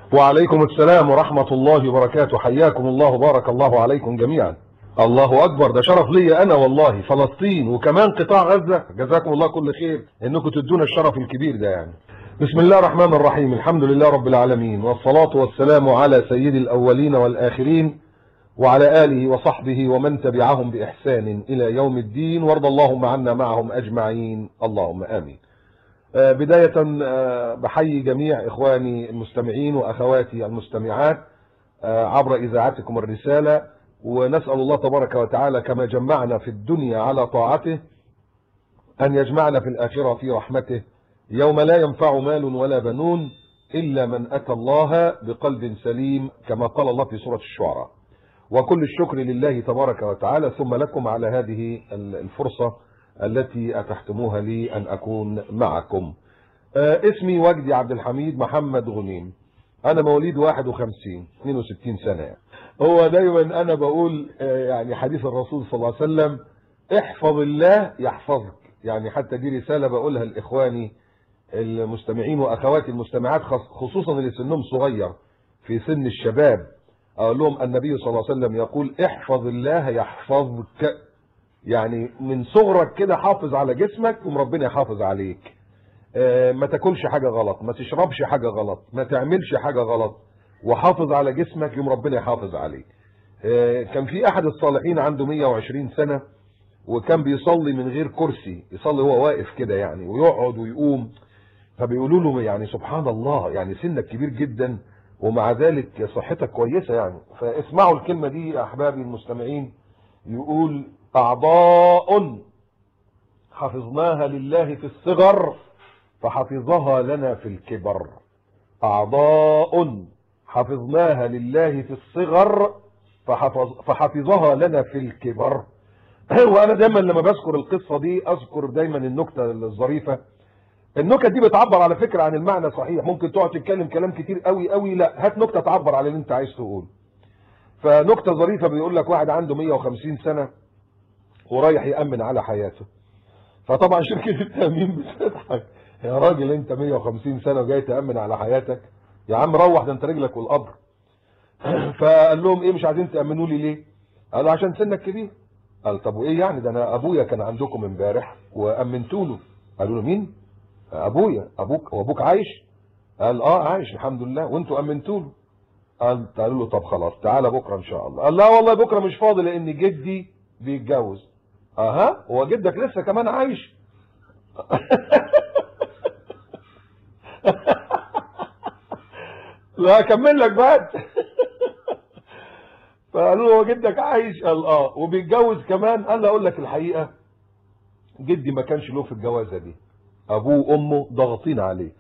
وعليكم السلام ورحمة الله وبركاته. حياكم الله وبارك الله عليكم جميعا. الله أكبر، ده شرف لي أنا والله. فلسطين وكمان قطاع غزة، جزاكم الله كل خير إنكم تدونا الشرف الكبير ده يعني. بسم الله الرحمن الرحيم، الحمد لله رب العالمين، والصلاة والسلام على سيد الأولين والآخرين وعلى آله وصحبه ومن تبعهم بإحسان إلى يوم الدين، وارض اللهم عنا معهم أجمعين، اللهم آمين. بداية بحيي جميع إخواني المستمعين وأخواتي المستمعات عبر إذاعتكم الرسالة، ونسأل الله تبارك وتعالى كما جمعنا في الدنيا على طاعته أن يجمعنا في الآخرة في رحمته، يوم لا ينفع مال ولا بنون إلا من أتى الله بقلب سليم، كما قال الله في سورة الشعراء. وكل الشكر لله تبارك وتعالى، ثم لكم على هذه الفرصة التي أتحتموها لي أن أكون معكم. اسمي وجدي عبد الحميد محمد غنيم، أنا مواليد 51 62 سنة يعني. هو دايما أنا بقول يعني حديث الرسول صلى الله عليه وسلم: احفظ الله يحفظك. يعني حتى دي رسالة بقولها لإخواني المستمعين وأخواتي المستمعات، خصوصا اللي سنهم صغير في سن الشباب، أقول لهم النبي صلى الله عليه وسلم يقول: احفظ الله يحفظك. يعني من صغرك كده حافظ على جسمك وربنا يحافظ عليك. ما تاكلش حاجة غلط، ما تشربش حاجة غلط، ما تعملش حاجة غلط، وحافظ على جسمك يوم ربنا يحافظ عليك. كان في أحد الصالحين عنده 120 سنة، وكان بيصلي من غير كرسي، يصلي هو واقف كده يعني، ويقعد ويقوم. فبيقولوا له يعني سبحان الله، يعني سنك كبير جدا ومع ذلك صحتك كويسة يعني. فاسمعوا الكلمة دي يا أحبابي المستمعين، يقول: أعضاء حفظناها لله في الصغر فحفظها لنا في الكبر. أعضاء حفظناها لله في الصغر فحفظها لنا في الكبر. وأنا دايما لما بذكر القصة دي أذكر دايما النكتة الظريفة. النكت دي بتعبر على فكرة عن المعنى صحيح. ممكن تقعد تتكلم كلام كتير قوي قوي، لا، هات نكتة تعبر على اللي انت عايز تقول. فنكتة ظريفة بيقول لك: واحد عنده 150 سنة ورايح يأمن على حياته. فطبعا شركة التأمين بتضحك: يا راجل انت 150 سنة وجاي تأمن على حياتك؟ يا عم روح، ده انت رجلك والقبر. فقال لهم: ايه مش عايزين تأمنوا لي ليه؟ قالوا: عشان سنك كبير. قال: طب وايه يعني؟ ده انا ابويا كان عندكم امبارح وأمنتوا له. قالوا له: مين؟ ابويا. ابوك وابوك عايش؟ قال: اه عايش الحمد لله. وانتوا أمنتوا له؟ قالوا له: طب خلاص تعالى بكره ان شاء الله. قال: لا والله بكره مش فاضي لان جدي بيتجوز. اها، هو جدك لسه كمان عايش؟ لا اكمل لك بقى. فقالوا له: هو جدك عايش؟ قال: اه. وبيتجوز كمان؟ قال: اقول لك الحقيقه، جدي ما كانش له في الجوازه دي، ابوه وامه ضاغطين عليه.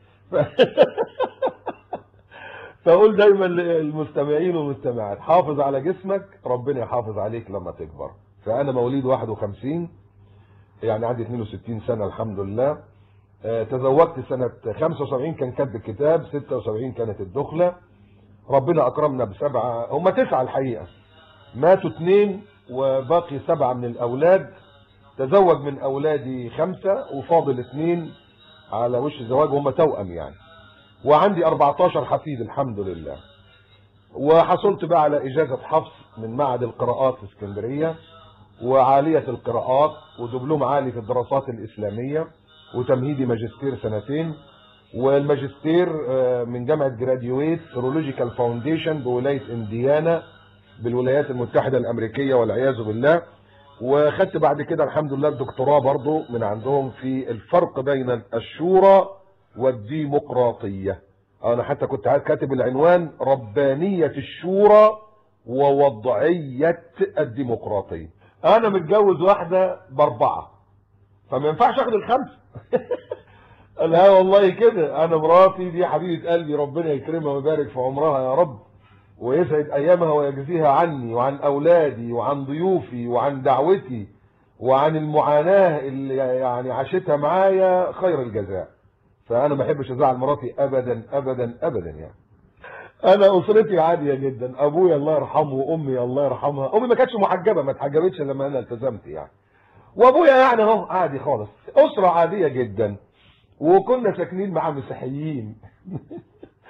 فاقول دايما للمستمعين والمستمعات: حافظ على جسمك ربنا يحافظ عليك لما تكبر. فانا مواليد 51 يعني عندي 62 سنه الحمد لله. تزوجت سنه 75 كان كتب الكتاب، 76 كانت الدخله. ربنا اكرمنا بسبعه، هم 9 الحقيقه، ماتوا 2 وباقي 7 من الاولاد. تزوج من اولادي 5 وفاضل 2 على وش الزواج، هم توأم يعني. وعندي 14 حفيد الحمد لله. وحصلت بقى على اجازة حفظ من معهد القراءات في اسكندرية، وعالية القراءات، ودبلوم عالي في الدراسات الاسلامية، وتمهيدي ماجستير 2 والماجستير من جامعة جراديويت ثيولوجيكال فاونديشن بولاية انديانا بالولايات المتحدة الامريكية والعياذ بالله. وخدت بعد كده الحمد لله الدكتوراه برضو من عندهم في الفرق بين الشورى والديمقراطية. انا حتى كنت كاتب العنوان: ربانية الشورى ووضعية الديمقراطية. انا متجوز واحدة ب4، فما ينفعش اخد ال5. لا والله كده، انا مراتي دي حبيبة قلبي، ربنا يكرمها ويبارك في عمرها يا رب، ويسعد ايامها ويجزيها عني وعن اولادي وعن ضيوفي وعن دعوتي وعن المعاناة اللي يعني عاشتها معايا خير الجزاء. فانا ما بحبش ازعل مراتي ابدا ابدا ابدا يعني. انا اسرتي عاديه جدا، ابويا الله يرحمه وامي الله يرحمها. امي ما كانتش محجبه، ما اتحجبتش لما انا التزمت يعني. وابويا يعني اهو عادي خالص، اسره عاديه جدا، وكنا ساكنين مع مسيحيين.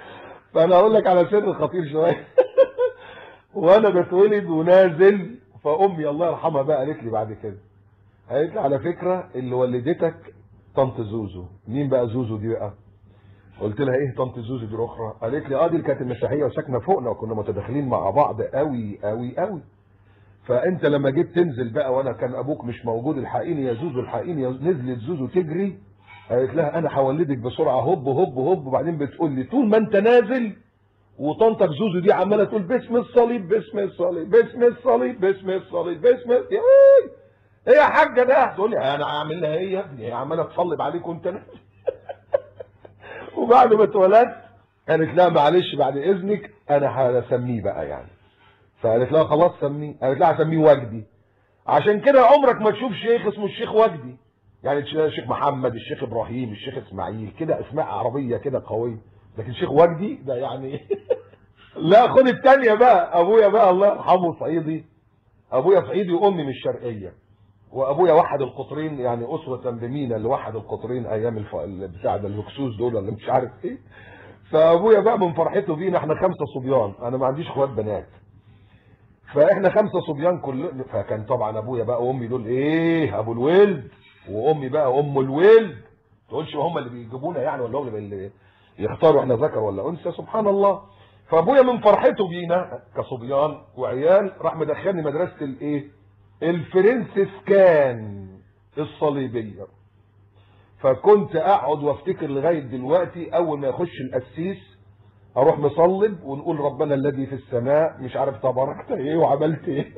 فانا اقول لك على سر خطير شويه. وانا بتولد ونازل، فامي الله يرحمها بقى قالت لي بعد كده، قالت لي على فكره اللي ولدتك طنط زوزو. مين بقى زوزو دي بقى؟ قلت لها ايه طنط زوزو دي الاخرى؟ قالت لي اه دي اللي كانت المسيحيه وساكنه فوقنا وكنا متداخلين مع بعض قوي قوي قوي. فانت لما جيت تنزل بقى وانا كان ابوك مش موجود، الحقيني يا زوزو الحقيني يا زوزو. نزلت زوزو تجري، قالت لها انا هولدك بسرعه هوب هوب هوب. وبعدين بتقول لي طول ما انت نازل وطنطك زوزو دي عماله تقول باسم الصليب باسم الصليب باسم الصليب باسم الصليب باسم يا ايه يا حاجه ده؟ تقول لي انا عامل لها ايه يا ابني؟ هي عماله تصلب عليك وانت نازل. وبعد ما اتولدت قالت لها معلش بعد اذنك انا هسميه بقى يعني. فقالت لها خلاص سميه. قالت لها هسميه وجدي. عشان كده عمرك ما تشوف شيخ اسمه الشيخ وجدي، يعني الشيخ محمد، الشيخ ابراهيم، الشيخ اسماعيل، كده اسماء عربيه كده قويه. لكن الشيخ وجدي ده يعني لا خد الثانيه بقى. ابويا بقى الله يرحمه صعيدي، ابويا صعيدي وامي من الشرقيه، وابويا وحد القطرين، يعني اسره بمينا اللي وحد القطرين ايام بتاع ده الهكسوس دول اللي مش عارف ايه. فابويا بقى من فرحته بينا، احنا 5 صبيان، انا ما عنديش اخوات بنات، فاحنا 5 صبيان كلنا. فكان طبعا ابويا بقى وامي دول ايه ابو الولد، وامي بقى ام الولد. ما تقولش هم اللي بيجيبونا يعني، ولا هم اللي يختاروا احنا ذكر ولا انثى، سبحان الله. فابويا من فرحته بينا كصبيان وعيال راح مدخلني مدرسه الايه الفرنسيسكان الصليبيه. فكنت اقعد وافتكر لغايه دلوقتي اول ما يخش القسيس اروح مصلب ونقول ربنا الذي في السماء مش عارف تباركت ايه وعملت ايه.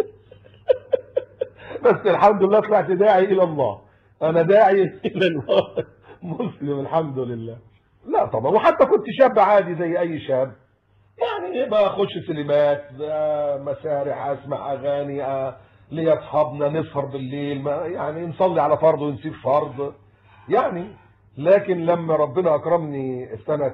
بس الحمد لله طلعت داعي الى الله، انا داعي الى الله مسلم الحمد لله. لا طبعا، وحتى كنت شاب عادي زي اي شاب، يعني بخش سينمات، مسارح، اسمع اغاني، ليا اصحابنا نسهر بالليل، ما يعني نصلي على فرض ونسيب فرض يعني. لكن لما ربنا اكرمني سنه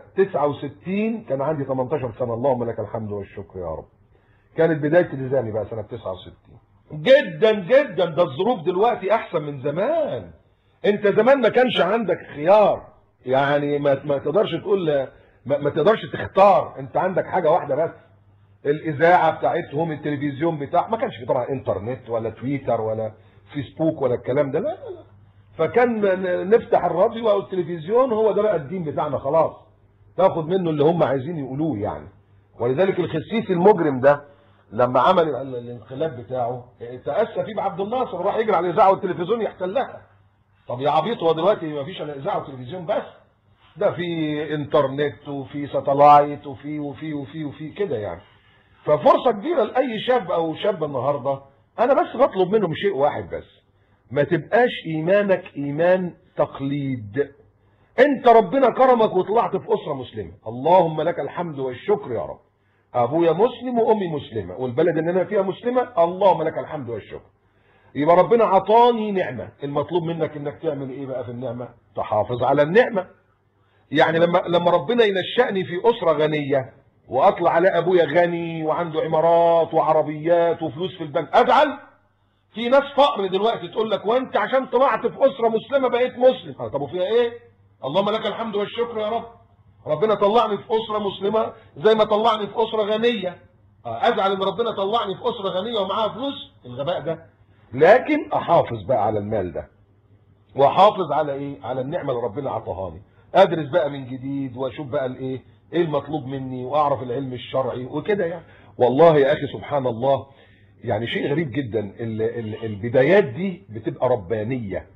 69 كان عندي 18 سنه، اللهم لك الحمد والشكر يا رب. كانت بدايه التزامي بقى سنه 69 جدا جدا. ده الظروف دلوقتي احسن من زمان. انت زمان ما كانش عندك خيار، يعني ما تقدرش تقول ما تقدرش تختار، انت عندك حاجه واحده بس، الاذاعه بتاعتهم، التلفزيون بتاع، ما كانش في طبعا انترنت ولا تويتر ولا فيسبوك ولا الكلام ده، لا لا لا. فكان نفتح الراديو او التلفزيون، هو ده بقى الدين بتاعنا خلاص، تاخد منه اللي هم عايزين يقولوه يعني. ولذلك الخسيس المجرم ده لما عمل الانقلاب بتاعه تأسى فيه بعبد الناصر، راح يجري على الاذاعه والتلفزيون يحتلها. طب يا عبيط، هو دلوقتي ما فيش الا اذاعه وتلفزيون بس؟ ده في انترنت وفي ساتلايت وفي كده يعني. ففرصه كبيره لاي شاب او شاب النهارده. انا بس بطلب منهم شيء واحد بس، ما تبقاش ايمانك ايمان تقليد. انت ربنا كرمك وطلعت في اسره مسلمه، اللهم لك الحمد والشكر يا رب. ابويا مسلم وامي مسلمه والبلد اللي انا فيها مسلمه، اللهم لك الحمد والشكر. يبقى ربنا عطاني نعمه، المطلوب منك انك تعمل ايه بقى في النعمه؟ تحافظ على النعمه. يعني لما ربنا ينشأني في اسره غنيه واطلع على ابويا غني وعنده عمارات وعربيات وفلوس في البنك، ازعل؟ في ناس فقر دلوقتي تقول لك وانت عشان طلعت في اسره مسلمه بقيت مسلم. طب وفيها ايه؟ اللهم لك الحمد والشكر يا رب. ربنا طلعني في اسره مسلمه زي ما طلعني في اسره غنيه. ازعل ان ربنا طلعني في اسره غنيه ومعاها فلوس؟ الغباء ده. لكن احافظ بقى على المال ده، واحافظ على ايه؟ على النعمه اللي ربنا عطاهاني. ادرس بقى من جديد واشوف بقى الايه المطلوب مني، واعرف العلم الشرعي وكده يعني. والله يا اخي سبحان الله، يعني شيء غريب جدا. البدايات دي بتبقى ربانيه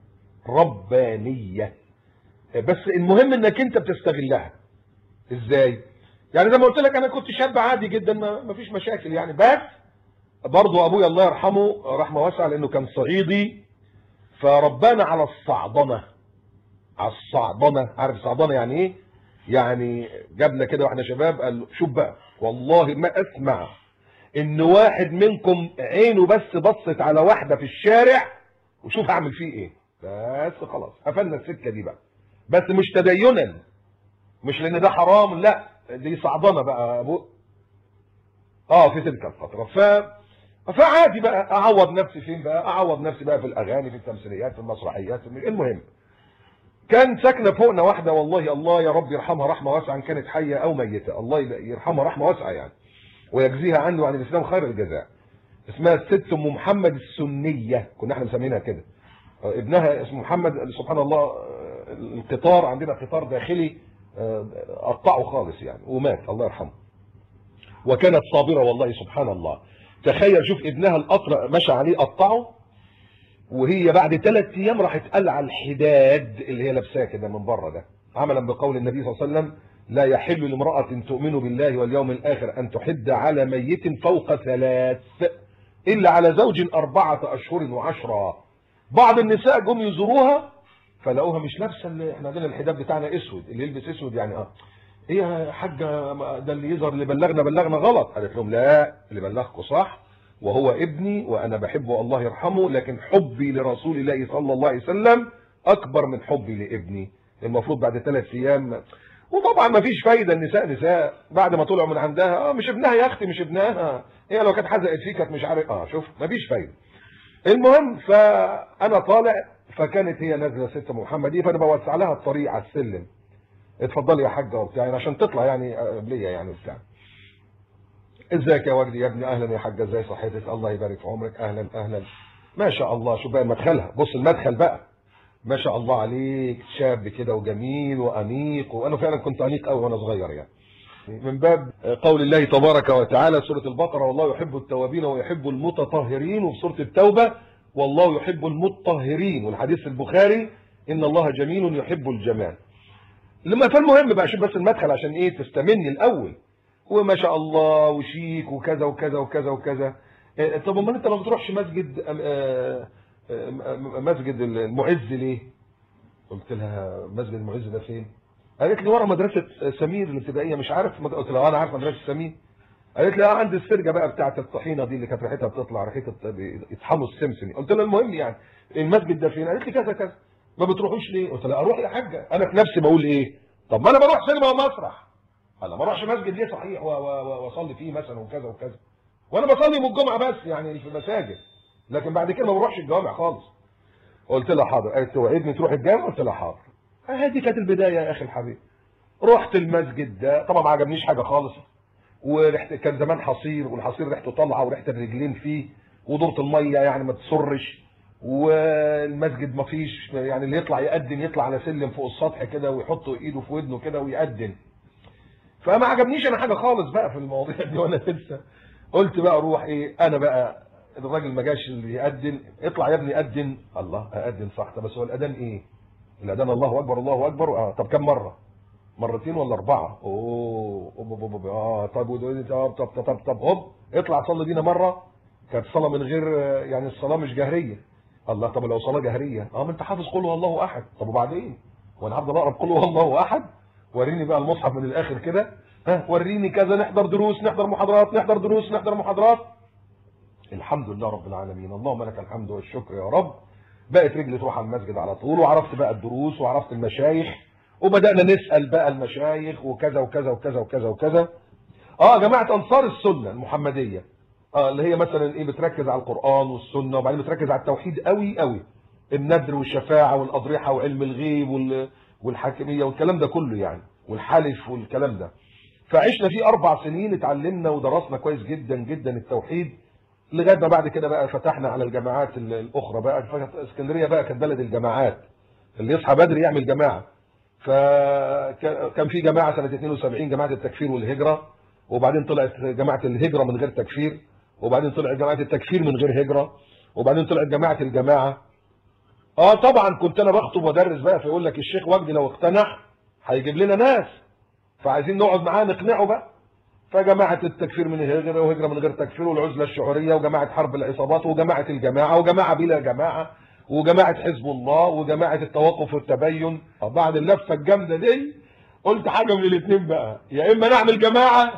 ربانيه، بس المهم انك انت بتستغلها ازاي. يعني زي ما قلت لك انا كنت شاب عادي جدا، ما فيش مشاكل يعني. بس برضه ابويا الله يرحمه رحمه واسعه لانه كان صعيدي، فربنا على الصعدنه. على الصعدنه، عارف الصعدنه يعني ايه؟ يعني جابنا كده واحنا شباب، قال شوف بقى والله ما اسمع ان واحد منكم عينه بس بصت على واحده في الشارع وشوف هعمل فيه ايه. بس خلاص قفلنا السكه دي بقى، بس مش تدينا، مش لان ده حرام، لا دي صعدنه بقى ابو في تلك الفتره. فعادي بقى اعوض نفسي فين بقى؟ اعوض نفسي بقى في الاغاني، في التمثيليات، في المسرحيات، المهم. كان ساكنه فوقنا واحده والله، الله يا رب يرحمها رحمه واسعه، ان كانت حيه او ميته، الله يرحمها رحمه واسعه يعني، ويجزيها عنه عن الاسلام خير الجزاء. اسمها الست ام محمد السنيه، كنا احنا مسمينها كده. ابنها اسمه محمد، سبحان الله القطار عندنا قطار داخلي قطعه خالص يعني ومات الله يرحمه. وكانت صابره والله سبحان الله. تخيل شوف ابنها القطر مشى عليه قطعه، وهي بعد 3 ايام راحت قلع الحداد اللي هي لابساه كده من بره ده، عملا بقول النبي صلى الله عليه وسلم: لا يحل لامرأة تؤمن بالله واليوم الآخر أن تحد على ميت فوق 3 إلا على زوج 4 أشهر و10. بعض النساء جم يزوروها فلقوها مش لابسه، اللي احنا عندنا الحجاب بتاعنا اسود، اللي يلبس اسود يعني ايه يا حاجه ده اللي يظهر اللي بلغنا غلط. قالت لهم: لا، اللي بلغكم صح، وهو ابني وانا بحبه الله يرحمه، لكن حبي لرسول الله صلى الله عليه وسلم اكبر من حبي لابني. المفروض بعد 3 ايام. وطبعا ما فيش فايده، النساء نساء بعد ما طلعوا من عندها مش ابنها يا اختي، مش ابنها، هي لو كانت حزقت فيه كانت مش عارف شوف ما فيش فايده. المهم فانا طالع، فكانت هي نازله ست محمد دي، فانا بوسع لها الطريق على السلم: اتفضلي يا حاجه وبتاع يعني عشان تطلع يعني قبليه يعني وبتاع. ازيك يا وجدي يا ابني؟ اهلا يا حاجه، ازي صحتك؟ الله يبارك في عمرك، اهلا اهلا. ما شاء الله، شوف بقى مدخلها، بص المدخل بقى، ما شاء الله عليك، شاب كده وجميل وانيق، وانا فعلا كنت انيق قوي وانا صغير يعني. من باب قول الله تبارك وتعالى سورة البقرة: والله يحب التوابين ويحب المتطهرين، وفي سورة التوبة: والله يحب المطهرين، والحديث البخاري: إن الله جميل يحب الجمال. فالمهم بقى شوف بس المدخل عشان ايه تستمني الاول، وما شاء الله وشيك وكذا وكذا وكذا وكذا. طب امال انت ما بتروحش مسجد المعز ليه؟ قلت لها: مسجد المعز ده فين؟ قالت لي: ورا مدرسه سمير الابتدائيه. مش عارف. قلت لها: انا عارف مدرسه سمير. قالت لي: عند السرجه بقى بتاعه الطحينه دي اللي كانت ريحتها بتطلع ريحه يطحنوا السمسم. قلت لها: المهم يعني المسجد ده فين؟ قالت لي: كذا كذا. ما بتروحوش ليه؟ قلت لها: اروح يا حاجه. انا في نفسي بقول ايه؟ طب ما انا بروح سينما ومسرح، انا ما اروحش مسجد ليه صحيح واصلي فيه مثلا وكذا وكذا، وانا بصلي يوم الجمعه بس يعني في المساجد، لكن بعد كده ما بروحش الجوامع خالص. قلت لها: حاضر. قالت: توعدني تروح الجامع؟ قلت لها: حاضر. هذه كانت البدايه يا اخي الحبيب. رحت المسجد ده، طبعا ما عجبنيش حاجه خالص، وريحه كان زمان حصير، والحصير ريحته طالعه وريحه الرجلين فيه، ودوره الميه يعني ما تسرش، والمسجد ما فيش يعني اللي يطلع يقدم يطلع على سلم فوق السطح كده ويحط ايده في ودنه كده ويقدم. فما عجبنيش انا حاجه خالص بقى في المواضيع دي وانا لسه. قلت بقى اروح ايه انا بقى، الراجل ما جاش اللي يقدم، اطلع يا ابني قدم. الله، اقدم صح، بس هو الاذان ايه؟ الاذان الله اكبر الله اكبر. طب كم مره؟ مرتين ولا 4؟ اوه طب هوب اطلع صلي بينا مره. كانت صلاه من غير يعني الصلاه مش جهريه. الله، طب لو صلاه جهريه ما انت حافظ قل هو الله احد، طب وبعدين؟ وانا هفضل اقرا قل هو الله احد؟ وريني بقى المصحف من الاخر كده، وريني كذا، نحضر دروس نحضر محاضرات نحضر دروس نحضر محاضرات. الحمد لله رب العالمين، اللهم لك الحمد والشكر يا رب. بقت رجلي تروح على المسجد على طول، وعرفت بقى الدروس وعرفت المشايخ، وبدأنا نسأل بقى المشايخ وكذا وكذا وكذا وكذا وكذا. جماعة أنصار السنة المحمدية، اللي هي مثلا ايه بتركز على القرآن والسنة، وبعدين بتركز على التوحيد قوي قوي، النذر والشفاعة والأضرحة وعلم الغيب والحاكمية والكلام ده كله يعني، والحلف والكلام ده. فعشنا فيه 4 سنين، اتعلمنا ودرسنا كويس جدا جدا التوحيد، لغايه ما بعد كده بقى فتحنا على الجماعات الاخرى بقى. اسكندريه بقى كانت بلد الجماعات، اللي يصحى بدري يعمل جماعه. فكان في جماعه سنه 72 جماعه التكفير والهجره، وبعدين طلعت جماعه الهجره من غير تكفير، وبعدين طلعت جماعه التكفير من غير هجره، وبعدين طلعت جماعه الجماعه. طبعا كنت انا بخطب وادرس بقى، فيقول لك الشيخ وجدي لو اقتنع هيجيب لنا ناس، فعايزين نقعد معاه نقنعه بقى. فجماعه التكفير من الهجره، وهجره من غير تكفير، والعزله الشعوريه، وجماعه حرب العصابات، وجماعه الجماعه، وجماعه بلا جماعه، وجماعه حزب الله، وجماعه التوقف والتبين. بعد اللفه الجامده دي قلت حاجه من الاثنين بقى، يا اما نعمل جماعه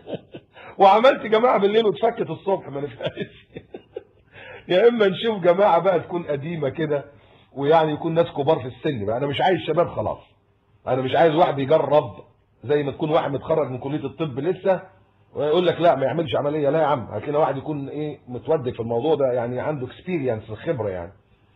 وعملت جماعه بالليل واتفكت الصبح ما نفعش يا اما نشوف جماعه بقى تكون قديمه كده، ويعني يكون ناس كبار في السن بقى. انا مش عايز شباب خلاص، انا مش عايز واحد يجرب زي ما تكون واحد متخرج من كليه الطب لسه ويقول لك لا ما يعملش عمليه. لا يا عم، هات لنا واحد يكون ايه متودي في الموضوع ده، يعني عنده اكسبيرينس خبره يعني.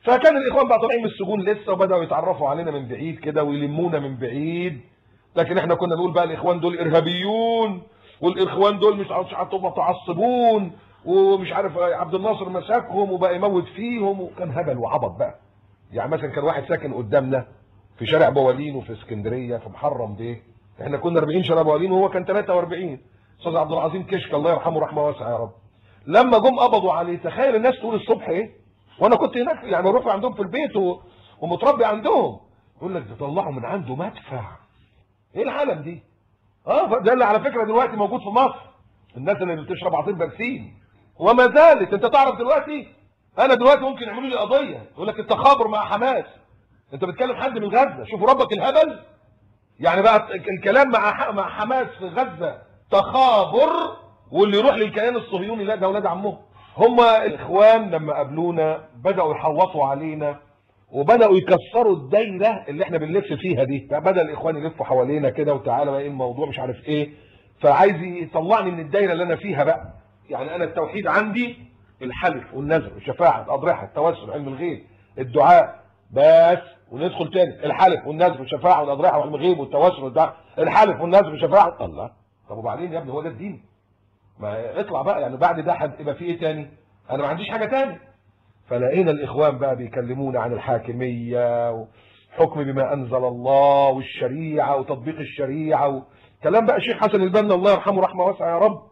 فكان الاخوان بقى طالعين من السجون لسه، وبداوا يتعرفوا علينا من بعيد كده ويلمونا من بعيد. لكن احنا كنا نقول بقى الاخوان دول ارهابيون، والاخوان دول مش عارف متعصبون، ومش عارف عبد الناصر مسكهم وبقى يموت فيهم، وكان هبل وعبط بقى. يعني مثلا كان واحد ساكن قدامنا في شارع بوالين وفي اسكندريه في محرم بيه، احنا كنا 40 شارع بوالين وهو كان 43. استاذ عبد العظيم كشك الله يرحمه رحمه واسعه يا رب. لما جم قبضوا عليه، تخيل الناس تقول الصبح ايه، وانا كنت هناك يعني بروح عندهم في البيت ومتربي عندهم، يقول لك ده طلعوا من عنده مدفع. ايه العالم دي؟ ده اللي على فكره دلوقتي موجود في مصر، الناس اللي بتشرب عصير برسيم وما زالت. انت تعرف دلوقتي انا دلوقتي ممكن يعملوا لي قضيه، يقول لك التخابر مع حماس. انت بتكلم حد من غزه، شوفوا ربك الهبل. يعني بقى الكلام مع حماس في غزه تخابر، واللي يروح للكيان الصهيوني لا ده اولاد عمهم. هم الاخوان لما قابلونا بداوا يحوطوا علينا، وبداوا يكسروا الدايره اللي احنا بنلف فيها دي. فبدا الاخوان يلفوا حوالينا كده، وتعالى بقى ايه الموضوع مش عارف ايه، فعايز يطلعني من الدايره اللي انا فيها بقى. يعني انا التوحيد عندي الحلف والنذر والشفاعه الاضرحه التوسل علم الغيب الدعاء بس، وندخل تاني الحلف والنذر والشفاعه والاضرحه وعلم الغيب والتوسل والدعاء، الحلف والنذر والشفاعه. الله، طب وبعدين يا ابني هو ده الدين؟ ما اطلع بقى، يعني بعد ده يبقى في ايه تاني؟ انا ما عنديش حاجه تاني. فلقينا الاخوان بقى بيكلمونا عن الحاكميه وحكم بما انزل الله والشريعه وتطبيق الشريعه كلام بقى الشيخ حسن البنا الله يرحمه رحمه واسعه يا رب.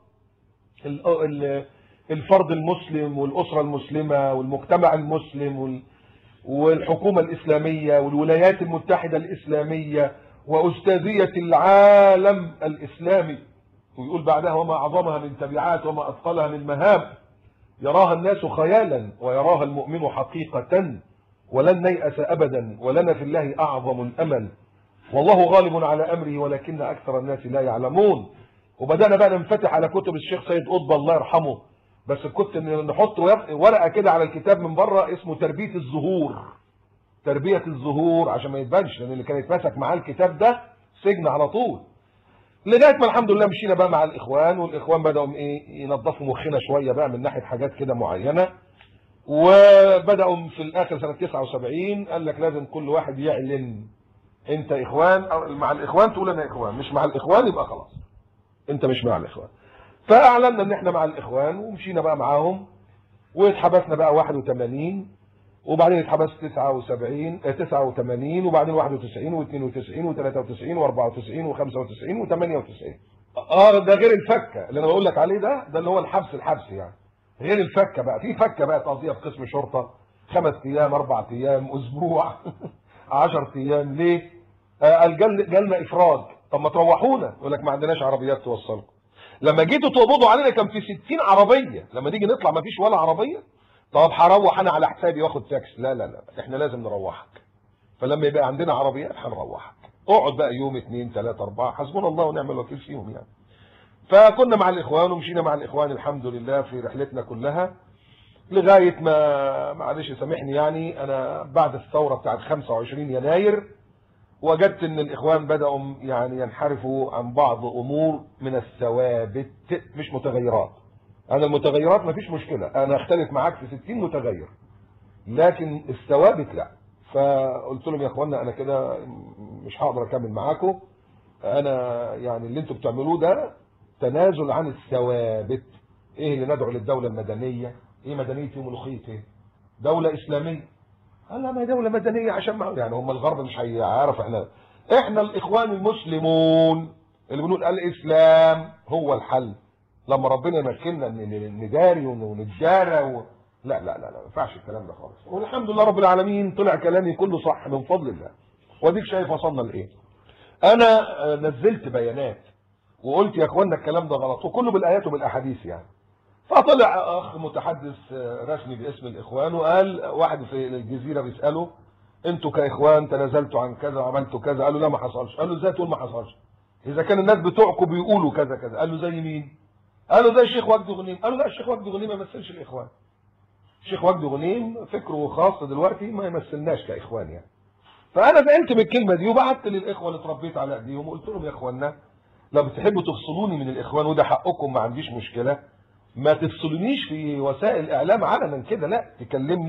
الفرد المسلم والاسره المسلمه والمجتمع المسلم والحكومه الاسلاميه والولايات المتحده الاسلاميه واستاذيه العالم الاسلامي، ويقول بعدها وما اعظمها من تبعات وما اثقلها من مهام، يراها الناس خيالا ويراها المؤمن حقيقة، ولن نيأس أبدا ولنا في الله أعظم الأمل، والله غالب على أمره ولكن أكثر الناس لا يعلمون. وبدأنا بقى ننفتح على كتب الشيخ سيد قطب الله يرحمه، بس كنت نحط ورقة كده على الكتاب من بره اسمه تربية الزهور، تربية الزهور، عشان ما يتبانش، لأن اللي كان يتمسك معاه الكتاب ده سجن على طول. لغايه ما الحمد لله مشينا بقى مع الاخوان، والاخوان بداوا ايه ينظفوا مخنا شويه بقى من ناحيه حاجات كده معينه، وبداوا في الاخر سنه 79 قال لك لازم كل واحد يعلن انت اخوان، أو مع الاخوان تقول انا اخوان، مش مع الاخوان يبقى خلاص انت مش مع الاخوان. فاعلنا ان احنا مع الاخوان ومشينا بقى معاهم، واتحبسنا بقى 81، وبعدين اتحبست 89 وبعدين 91 و92 و93 و94 و95 و98. ده غير الفكه اللي انا بقول لك عليه، ده اللي هو الحبس يعني. غير الفكه بقى، في فكه بقى تقضيها في قسم شرطه 5 ايام 4 ايام اسبوع 10 ايام. ليه؟ قال جالنا افراج. طب ما تروحونا، يقول لك ما عندناش عربيات توصلكم. لما جيتوا تقبضوا علينا كان في 60 عربيه، لما نيجي نطلع ما فيش ولا عربيه. طب هروح انا على حسابي واخد تاكس؟ لا احنا لازم نروحك. فلما يبقى عندنا عربيات هنروحك، اقعد بقى يوم 2 3 4 حسبنا الله ونعم الوكيل فيهم يعني. فكنا مع الاخوان ومشينا مع الاخوان الحمد لله في رحلتنا كلها، لغايه ما معلش سامحني يعني، انا بعد الثوره بتاعت 25 يناير وجدت ان الاخوان بداوا يعني ينحرفوا عن بعض امور من الثوابت مش متغيرات. انا المتغيرات مفيش مشكله، انا اختلف معاك في 60 متغير، لكن الثوابت لا. فقلت لهم يا اخوانا انا كده مش هقدر اكمل معاكم، انا يعني اللي انتوا بتعملوه ده تنازل عن الثوابت. ايه اللي ندعو للدوله المدنيه؟ ايه مدنيه وملوخيه؟ ايه دوله اسلاميه؟ قال لا ما هي دوله مدنيه عشان ما يعني هم الغرب مش هيعرف. احنا الاخوان المسلمون اللي بنقول الاسلام هو الحل. لما ربنا يمكننا نداري ونتجارى لا ما ينفعش الكلام ده خالص. والحمد لله رب العالمين طلع كلامي كله صح من فضل الله. واديك شايف وصلنا لايه. انا نزلت بيانات وقلت يا اخوانا الكلام ده غلط، وكله بالايات وبالاحاديث يعني. فطلع اخ متحدث رسمي باسم الاخوان وقال، واحد في الجزيره بيساله انتوا كاخوان تنازلتوا عن كذا وعملتوا كذا، قالوا لا ما حصلش. قال له ازاي تقول ما حصلش اذا كان الناس بتوعكم بيقولوا كذا كذا؟ قال له زي مين؟ قالوا زي الشيخ وجدي غنيم. قالوا لا الشيخ وجدي غنيم ما يمثلش الاخوان، الشيخ وجدي غنيم فكره خاص دلوقتي ما يمثلناش كاخوان يعني. فانا زعلت من الكلمه دي وبعت للاخوه اللي اتربيت على ايديهم وقلت لهم يا اخوانا لو بتحبوا تفصلوني من الاخوان وده حقكم ما عنديش مشكله، ما تفصلونيش في وسائل الاعلام علنا كده، لا تكلمني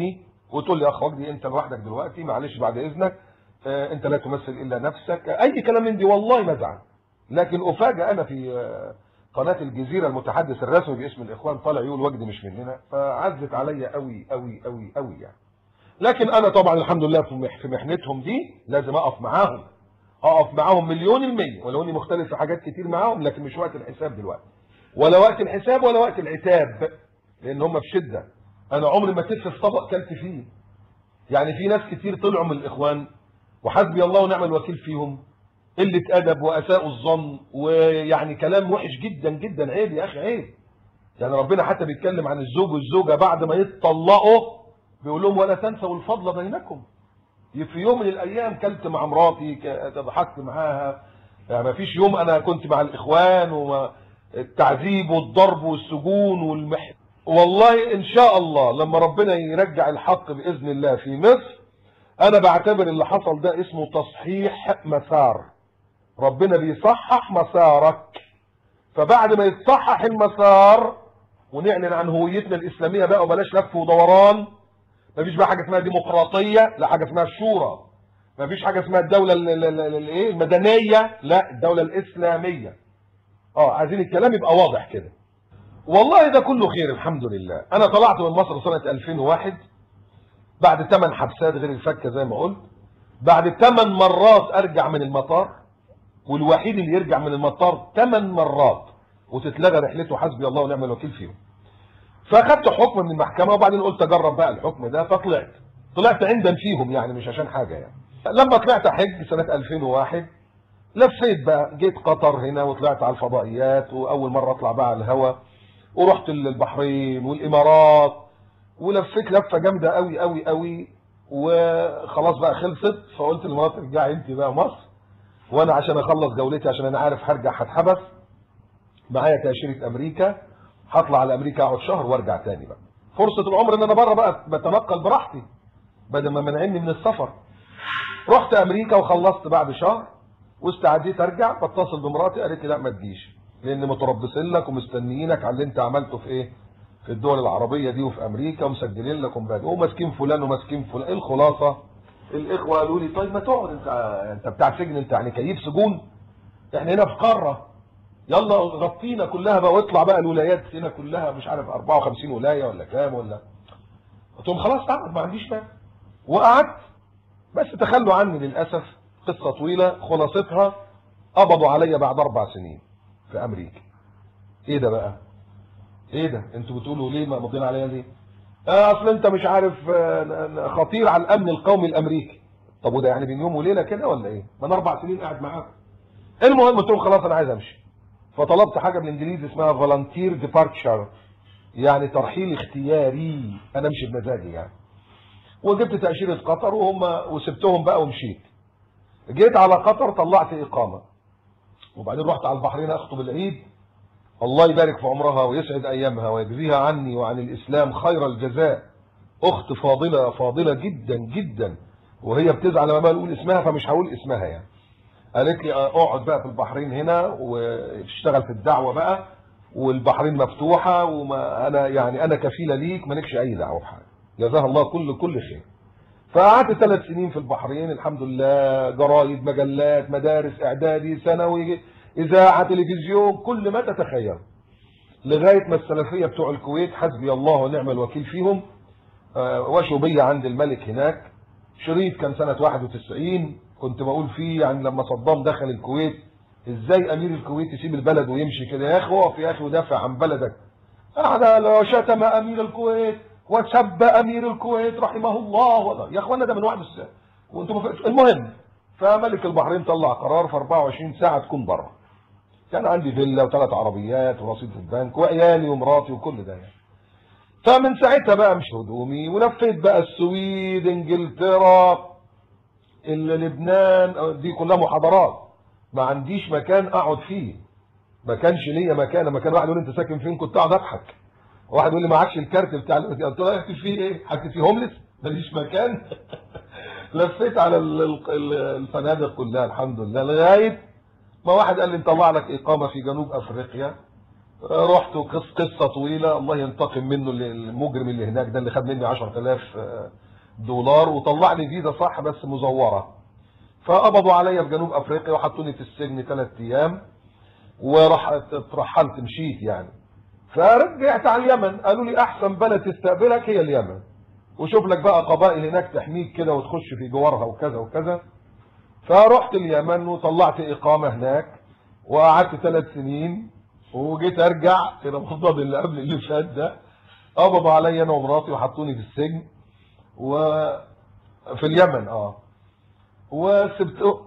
وتقول لي يا اخ وجدي انت لوحدك دلوقتي معلش بعد اذنك، انت لا تمثل الا نفسك، اي كلام من دي والله ما ازعل. لكن افاجئ انا في قناه الجزيره المتحدث الرسمي باسم الاخوان طالع يقول وجدي مش مننا، فعزت عليا قوي قوي قوي قوي يعني. لكن انا طبعا الحمد لله في محنتهم دي لازم اقف معاهم، اقف معاهم مليون المية، ولو اني مختلف في حاجات كتير معاهم، لكن مش وقت الحساب دلوقتي، ولا وقت الحساب ولا وقت العتاب، لان هم في شده. انا عمري ما كلت في طبق كلت فيه. يعني في ناس كتير طلعوا من الاخوان وحسبي الله ونعم الوكيل فيهم، قله ادب واساءوا الظن ويعني كلام وحش جدا جدا، عيب يا اخي عيب. يعني ربنا حتى بيتكلم عن الزوج والزوجه بعد ما يتطلقوا بيقول لهم ولا تنسوا الفضل بينكم. في يوم من الايام كلت مع مراتي، ضحكت معاها، يعني ما فيش يوم انا كنت مع الاخوان والتعذيب والضرب والسجون والله ان شاء الله لما ربنا يرجع الحق باذن الله في مصر، انا بعتبر اللي حصل ده اسمه تصحيح مسار. ربنا بيصحح مسارك، فبعد ما يتصحح المسار ونعلن عن هويتنا الاسلاميه بقى وبلاش لف ودوران، مفيش بقى حاجه اسمها ديمقراطيه، لا حاجه اسمها الشورى، مفيش حاجه اسمها الدوله المدنيه، لا الدوله الاسلاميه. عايزين الكلام يبقى واضح كده. والله ده كله خير الحمد لله. انا طلعت من مصر سنه 2001 بعد 8 حبسات غير الفكه زي ما قلت، بعد 8 مرات ارجع من المطار، والوحيد اللي يرجع من المطار 8 مرات وتتلغى رحلته حسبي الله ونعم الوكيل فيهم. فاخدت حكم من المحكمه وبعدين قلت اجرب بقى الحكم ده، فطلعت عندن فيهم يعني مش عشان حاجه يعني. لما طلعت حج سنه 2001 لفيت بقى، جيت قطر هنا وطلعت على الفضائيات، واول مره اطلع بقى على الهواء، ورحت البحرين والامارات ولفيت لفه جامده قوي قوي قوي، وخلاص بقى خلصت. فقلت لمراتي ارجعي انت بقى مصر، وانا عشان اخلص جولتي عشان انا عارف هرجع هتحبس، معايا تاشيره امريكا، هطلع على امريكا اقعد شهر وارجع تاني بقى. فرصه العمر ان انا بره بقى بتنقل براحتي بدل ما منعني من السفر. رحت امريكا وخلصت بعد شهر واستعديت ارجع، بتصل بمراتي قالت لي لا ما تجيش، لان متربصين لك ومستنيينك على اللي انت عملته في ايه؟ في الدول العربيه دي وفي امريكا، ومسجلين لك وماسكين فلان وماسكين فلان. ايه الخلاصه؟ الاخوه قالوا لي طيب ما تقعد انت بتاع سجن، انت يعني كيف سجون؟ احنا هنا في قاره، يلا غطينا كلها بقى واطلع بقى الولايات هنا كلها، مش عارف 54 ولايه ولا كام ولا. قلت لهم خلاص تعال ما عنديش مانع، وقعدت. بس تخلوا عني للاسف، قصه طويله خلاصتها قبضوا عليا بعد 4 سنين في امريكا. ايه ده بقى؟ ايه ده؟ انتوا بتقولوا ليه ما مضينا عليا ليه؟ اصل انت مش عارف خطير على الامن القومي الامريكي. طب وده يعني بين يوم وليله كده ولا ايه؟ ما انا 4 سنين قاعد معاكم. المهم قلت لهم خلاص انا عايز امشي، فطلبت حاجه بالانجليزي اسمها فولنتير ديبارتشر، يعني ترحيل اختياري، انا امشي بمزاجي يعني. وجبت تاشيره قطر وسبتهم بقى ومشيت. جيت على قطر طلعت اقامه، وبعدين رحت على البحرين اخطب العيد. الله يبارك في عمرها ويسعد ايامها ويجزيها عني وعن الاسلام خير الجزاء، اخت فاضله فاضله جدا جدا، وهي بتزعل لما بقول اسمها فمش هقول اسمها يعني. قالت لي اقعد بقى في البحرين هنا وتشتغل في الدعوه بقى، والبحرين مفتوحه، وما انا كفيله ليك، مالكش اي دعوه بحاجه، جزاها الله كل خير. فقعدت 3 سنين في البحرين الحمد لله، جرايد، مجلات، مدارس، اعدادي، ثانوي، اذاعه، تلفزيون، كل ما تتخيل، لغايه ما السلفيه بتوع الكويت حسبي الله ونعم الوكيل فيهم وشوا بيا عند الملك هناك. شريط كان سنه 91 كنت بقول فيه يعني لما صدام دخل الكويت، ازاي امير الكويت يسيب البلد ويمشي كده؟ يا اخي اقف يا اخي ودافع عن بلدك. قعد لو شتم امير الكويت وسب امير الكويت رحمه الله، والله يا اخوانا ده من واحد وانتم المهم. فملك البحرين طلع قرار في 24 ساعه تكون بره. كان عندي فيلا و3 عربيات ورصيد في البنك وعيالي ومراتي وكل ده يعني. فمن ساعتها بقى مش هدومي ولفيت بقى السويد، انجلترا، لبنان، دي كلها محاضرات. ما عنديش مكان اقعد فيه، ما كانش ليا مكان. لما كان واحد يقول لي انت ساكن فين كنت اقعد اضحك. واحد يقول لي معكش الكارت بتاع قلت له اكتب فيه ايه؟ هكتب فيه هوملس؟ ماليش مكان. لفيت على الفنادق كلها الحمد لله، لغايه ما واحد قال لي نطلع لك اقامه في جنوب افريقيا. رحت قصه طويله، الله ينتقم منه المجرم اللي هناك ده اللي خد مني 10,000 دولار، وطلع لي فيزا صح بس مزوره. فقبضوا عليا في جنوب افريقيا وحطوني في السجن 3 ايام، اترحلت مشيت يعني. فرجعت على اليمن، قالوا لي احسن بلد تستقبلك هي اليمن، وشوف لك بقى قبائل هناك تحميك كده وتخش في جوارها وكذا وكذا. فرحت اليمن وطلعت اقامه هناك وقعدت 3 سنين، وجيت ارجع في رمضان اللي قبل اللي فات ده قبضوا عليا انا ومراتي وحطوني في السجن وفي اليمن. وسبت.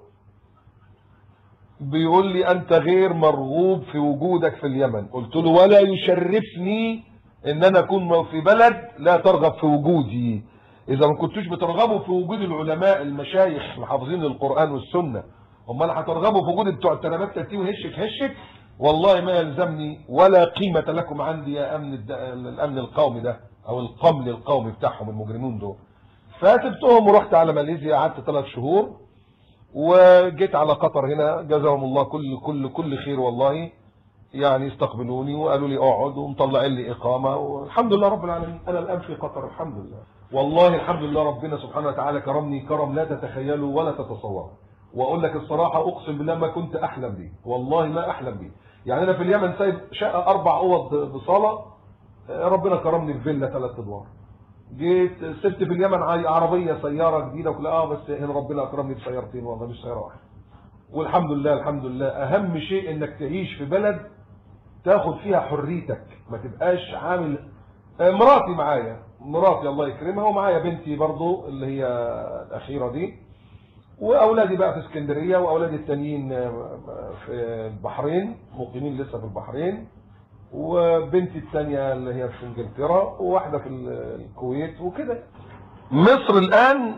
بيقول لي انت غير مرغوب في وجودك في اليمن. قلت له ولا يشرفني ان انا اكون في بلد لا ترغب في وجودي. اذا ما كنتوش بترغبوا في وجود العلماء المشايخ محافظين للقران والسنه، امال هترغبوا في وجود بتوع الترامات تاتي وهشك هشك؟ والله ما يلزمني ولا قيمه لكم عندي يا الامن القومي ده او القمل القومي بتاعهم المجرمين دول. فسبتهم ورحت على ماليزيا، قعدت 3 شهور، وجيت على قطر هنا جزاهم الله كل خير والله. يعني استقبلوني وقالوا لي اقعد ومطلعين لي اقامه، والحمد لله رب العالمين انا الان في قطر الحمد لله. والله الحمد لله ربنا سبحانه وتعالى كرمني كرم لا تتخيلوا ولا تتصوروا. واقول لك الصراحه اقسم بالله ما كنت احلم به، والله ما احلم به. يعني انا في اليمن سايب شقه 4 اوض بصاله، ربنا كرمني في فيلا 3 ادوار. جيت سبت في اليمن عربيه سياره جديده وكل بس هنا ربنا اكرمني بسيارتين والله مش سياره واحده. والحمد لله الحمد لله. اهم شيء انك تعيش في بلد تاخد فيها حريتك، ما تبقاش عامل. مراتي معايا، مراتي الله يكرمها، ومعايا بنتي برضو اللي هي الاخيره دي، واولادي بقى في اسكندريه، واولادي التانيين في البحرين مقيمين لسه في البحرين، وبنتي الثانيه اللي هي في انجلترا، وواحده في الكويت وكده. مصر الان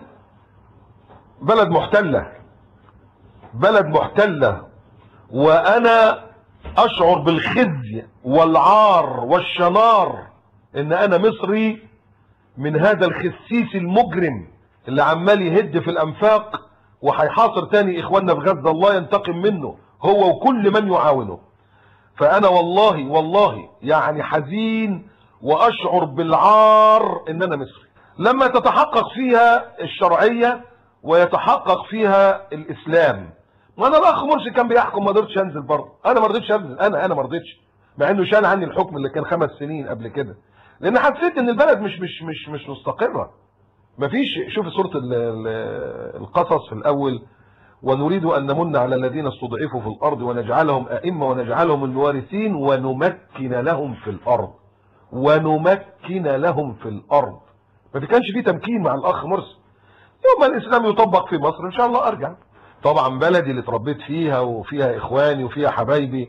بلد محتله، بلد محتله، وانا اشعر بالخزي والعار والشنار ان انا مصري من هذا الخسيس المجرم اللي عمال يهد في الانفاق وهيحاصر تاني اخواننا في غزه، الله ينتقم منه هو وكل من يعاونه. فانا والله يعني حزين واشعر بالعار ان انا مصري. لما تتحقق فيها الشرعيه ويتحقق فيها الاسلام. ما انا الاخ مرسي كان بيحكم ما قدرتش انزل برضه، انا ما رضيتش انزل، انا ما رضيتش، مع انه شال عني الحكم اللي كان 5 سنين قبل كده، لان حسيت ان البلد مش مستقره. مفيش. شوف سوره القصص في الاول، ونريد ان نمن على الذين استضعفوا في الارض ونجعلهم ائمه ونجعلهم الوارثين ونمكن لهم في الارض، ونمكن لهم في الارض. ما كانش فيه تمكين مع الاخ مرسي. يوم الاسلام يطبق في مصر ان شاء الله ارجع. طبعا بلدي اللي اتربيت فيها وفيها اخواني وفيها حبايبي.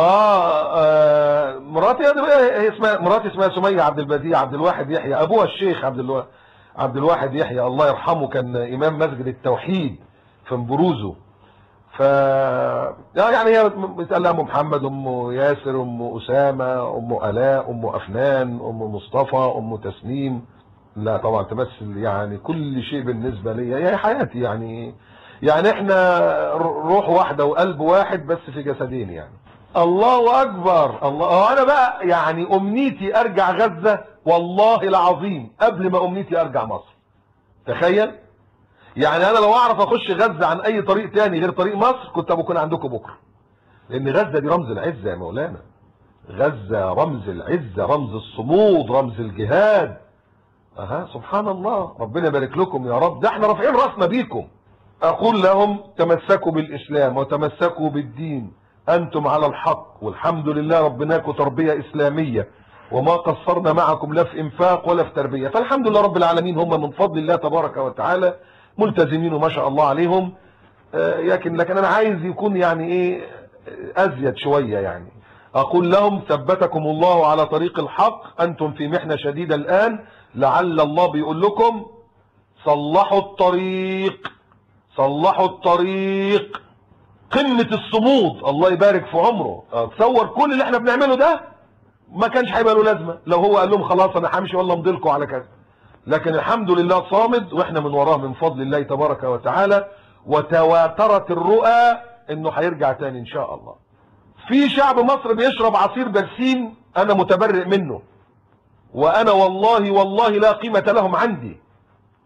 مراتي اسمها سميه عبد البديع عبد الواحد يحيى، ابوها الشيخ عبد الواحد يحيى الله يرحمه، كان امام مسجد التوحيد في مبروزه. ف يعني هي بتقال لها ام محمد، ام ياسر، ام اسامه، ام الاء، ام افنان، ام مصطفى، ام تسنيم. لا طبعا تمثل يعني كل شيء بالنسبه لي، هي حياتي يعني احنا روح واحده وقلب واحد بس في جسدين يعني. الله اكبر الله. انا بقى يعني امنيتي ارجع غزه والله العظيم قبل ما امنيتي ارجع مصر. تخيل يعني انا لو اعرف اخش غزه عن اي طريق تاني غير طريق مصر كنت بكون عندكم بكره، لان غزه دي رمز العزه يا مولانا. غزه رمز العزه، رمز الصمود، رمز الجهاد. سبحان الله. ربنا يبارك لكم يا رب. ده احنا رافعين راسنا بيكم. اقول لهم تمسكوا بالاسلام وتمسكوا بالدين، انتم على الحق، والحمد لله ربناكم تربيه اسلاميه، وما قصرنا معكم لا في انفاق ولا في تربيه. فالحمد لله رب العالمين هم من فضل الله تبارك وتعالى ملتزمين وما شاء الله عليهم. لكن انا عايز يكون يعني ايه ازيد شويه يعني. اقول لهم ثبتكم الله على طريق الحق، انتم في محنه شديده الان، لعل الله بيقول لكم صلحوا الطريق، صلحوا الطريق. قمه الصمود، الله يبارك في عمره. تصور كل اللي احنا بنعمله ده ما كانش هيبقى له لازمه لو هو قال لهم خلاص انا همشي والله امضي لكم على كذا. لكن الحمد لله صامد، واحنا من وراه من فضل الله تبارك وتعالى، وتواترت الرؤى انه هيرجع تاني ان شاء الله. في شعب مصر بيشرب عصير برسيم انا متبرئ منه، وانا والله لا قيمه لهم عندي.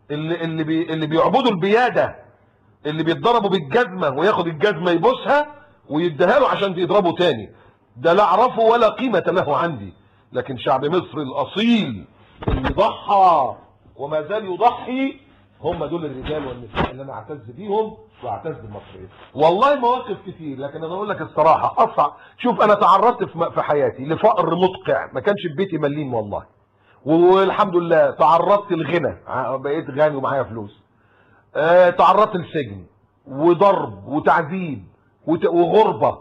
اللي بيعبدوا البياده، اللي بيتضربوا بالجزمه وياخد الجزمه يبوسها ويديها له عشان يضربه تاني، ده لا اعرفه ولا قيمه له عندي. لكن شعب مصر الاصيل اللي ضحى وما زال يضحي، هم دول الرجال والنساء اللي انا اعتز بيهم واعتز بالمصريين. والله مواقف كتير، لكن انا اقول لك الصراحه اصعب. شوف انا تعرضت في حياتي لفقر مدقع، ما كانش في بيتي مليم والله، والحمد لله. تعرضت للغنى، بقيت غني ومعايا فلوس. تعرضت للسجن وضرب وتعذيب وغربه.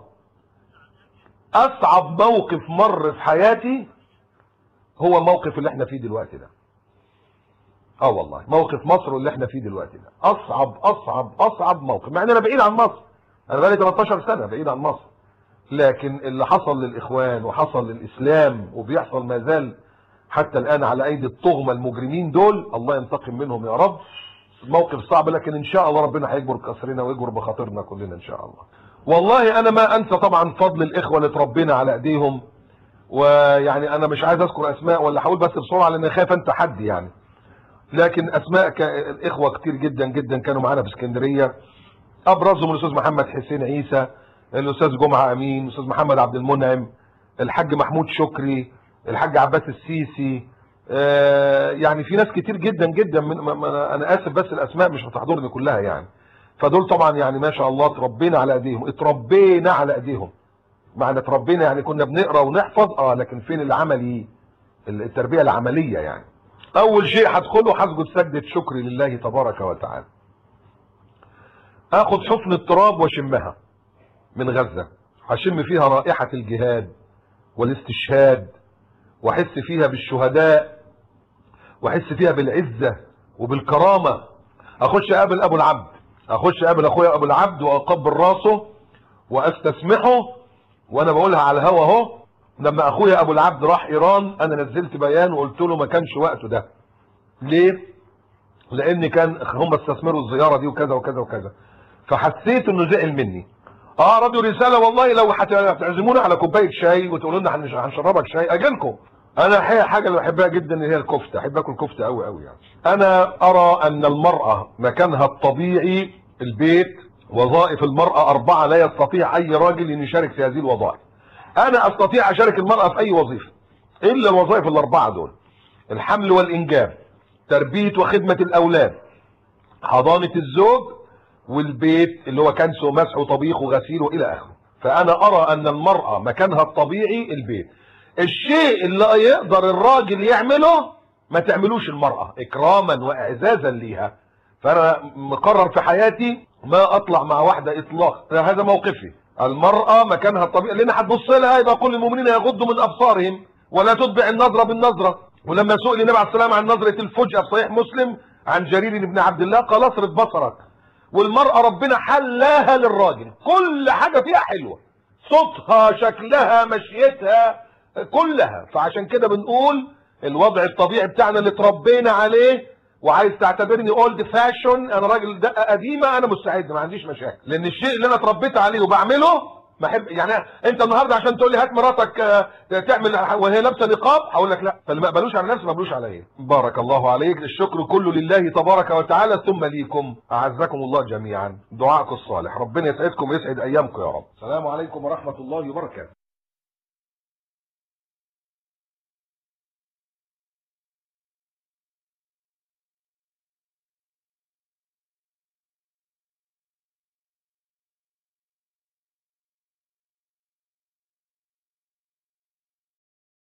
اصعب موقف مر في حياتي هو الموقف اللي احنا فيه دلوقتي ده. والله موقف مصر اللي احنا فيه دلوقتي ده اصعب اصعب اصعب موقف، مع ان انا بعيد عن مصر، انا بقالي 13 سنه بعيد عن مصر، لكن اللي حصل للاخوان وحصل للاسلام وبيحصل ما زال حتى الان على ايدي الطغمه المجرمين دول، الله ينتقم منهم يا رب. موقف صعب، لكن ان شاء الله ربنا هيجبر كسرنا ويجبر بخاطرنا كلنا ان شاء الله. والله انا ما انسى طبعا فضل الاخوه اللي اتربينا على ايديهم، ويعني انا مش عايز اذكر اسماء ولا هقول بس بسرعه لان خايف انت حد يعني، لكن اسماء الاخوه كتير جدا جدا كانوا معانا في اسكندريه، ابرزهم الاستاذ محمد حسين عيسى، الاستاذ جمعه امين، الاستاذ محمد عبد المنعم، الحاج محمود شكري، الحاج عباس السيسي. يعني في ناس كتير جدا جدا انا اسف بس الاسماء مش هتحضرني كلها يعني. فدول طبعا يعني ما شاء الله اتربينا على ايديهم. معنى اتربينا يعني كنا بنقرا ونحفظ، لكن فين العملي، التربيه العمليه يعني. اول شيء هدخله هسجد سجده شكر لله تبارك وتعالى. اخد حفن التراب واشمها من غزه، هشم فيها رائحه الجهاد والاستشهاد، واحس فيها بالشهداء، واحس فيها بالعزه وبالكرامه. اخش اقابل ابو العبد، اخش اقابل اخويا ابو العبد واقبل راسه واستسمحه، وانا بقولها على الهوا اهو. لما اخويا ابو العبد راح ايران انا نزلت بيان وقلت له ما كانش وقته ده. ليه؟ لان كان هم استثمروا الزياره دي وكذا وكذا وكذا، فحسيت انه زعل مني. راديو رساله والله لو هتعزمونا على كوبايه شاي وتقولوا لنا هنشربك شاي اجلكم. انا الحقيقه حاجه اللي بحبها جدا اللي هي الكفته، احب اكل كفته قوي قوي يعني. انا ارى ان المراه مكانها الطبيعي البيت، وظائف المراه 4 لا يستطيع اي راجل ان يشارك في هذه الوظائف. انا استطيع اشارك المراه في اي وظيفه الا الوظائف ال4 دول: الحمل والانجاب، تربيه وخدمه الاولاد، حضانه الزوج، والبيت اللي هو كنس ومسح وطبيخ وغسيل والى اخره. فانا ارى ان المراه مكانها الطبيعي البيت. الشيء اللي يقدر الراجل يعمله ما تعملوش المراه اكراما واعزازا ليها. فانا مقرر في حياتي ما اطلع مع واحده اطلاق، هذا موقفي. المراه مكانها الطبيعي، لان هتبص لها يبقى كل المؤمنين يغضوا من ابصارهم ولا تتبع النظره بالنظره. ولما سئل النبي عليه السلام عن نظره الفجأة في صحيح مسلم عن جرير بن عبد الله قال اصرف بصرك. والمرأة ربنا حلاها للراجل، كل حاجة فيها حلوة، صوتها، شكلها، مشيتها، كلها. فعشان كده بنقول الوضع الطبيعي بتاعنا اللي اتربينا عليه. وعايز تعتبرني اولد فاشون، انا راجل دقه قديمه، انا مستعد، ما عنديش مشاكل، لان الشيء اللي انا اتربيت عليه وبعمله ما احب. يعني انت النهارده عشان تقول لي هات مراتك تعمل وهي لابسه نقاب، هقول لك لا. فاللي ما قبلوش على نفسي ما قبلوش عليا. بارك الله عليك. الشكر كله لله تبارك وتعالى، ثم ليكم اعزكم الله جميعا. دعائكم الصالح، ربنا يسعدكم ويسعد ايامكم يا رب. السلام عليكم ورحمه الله وبركاته.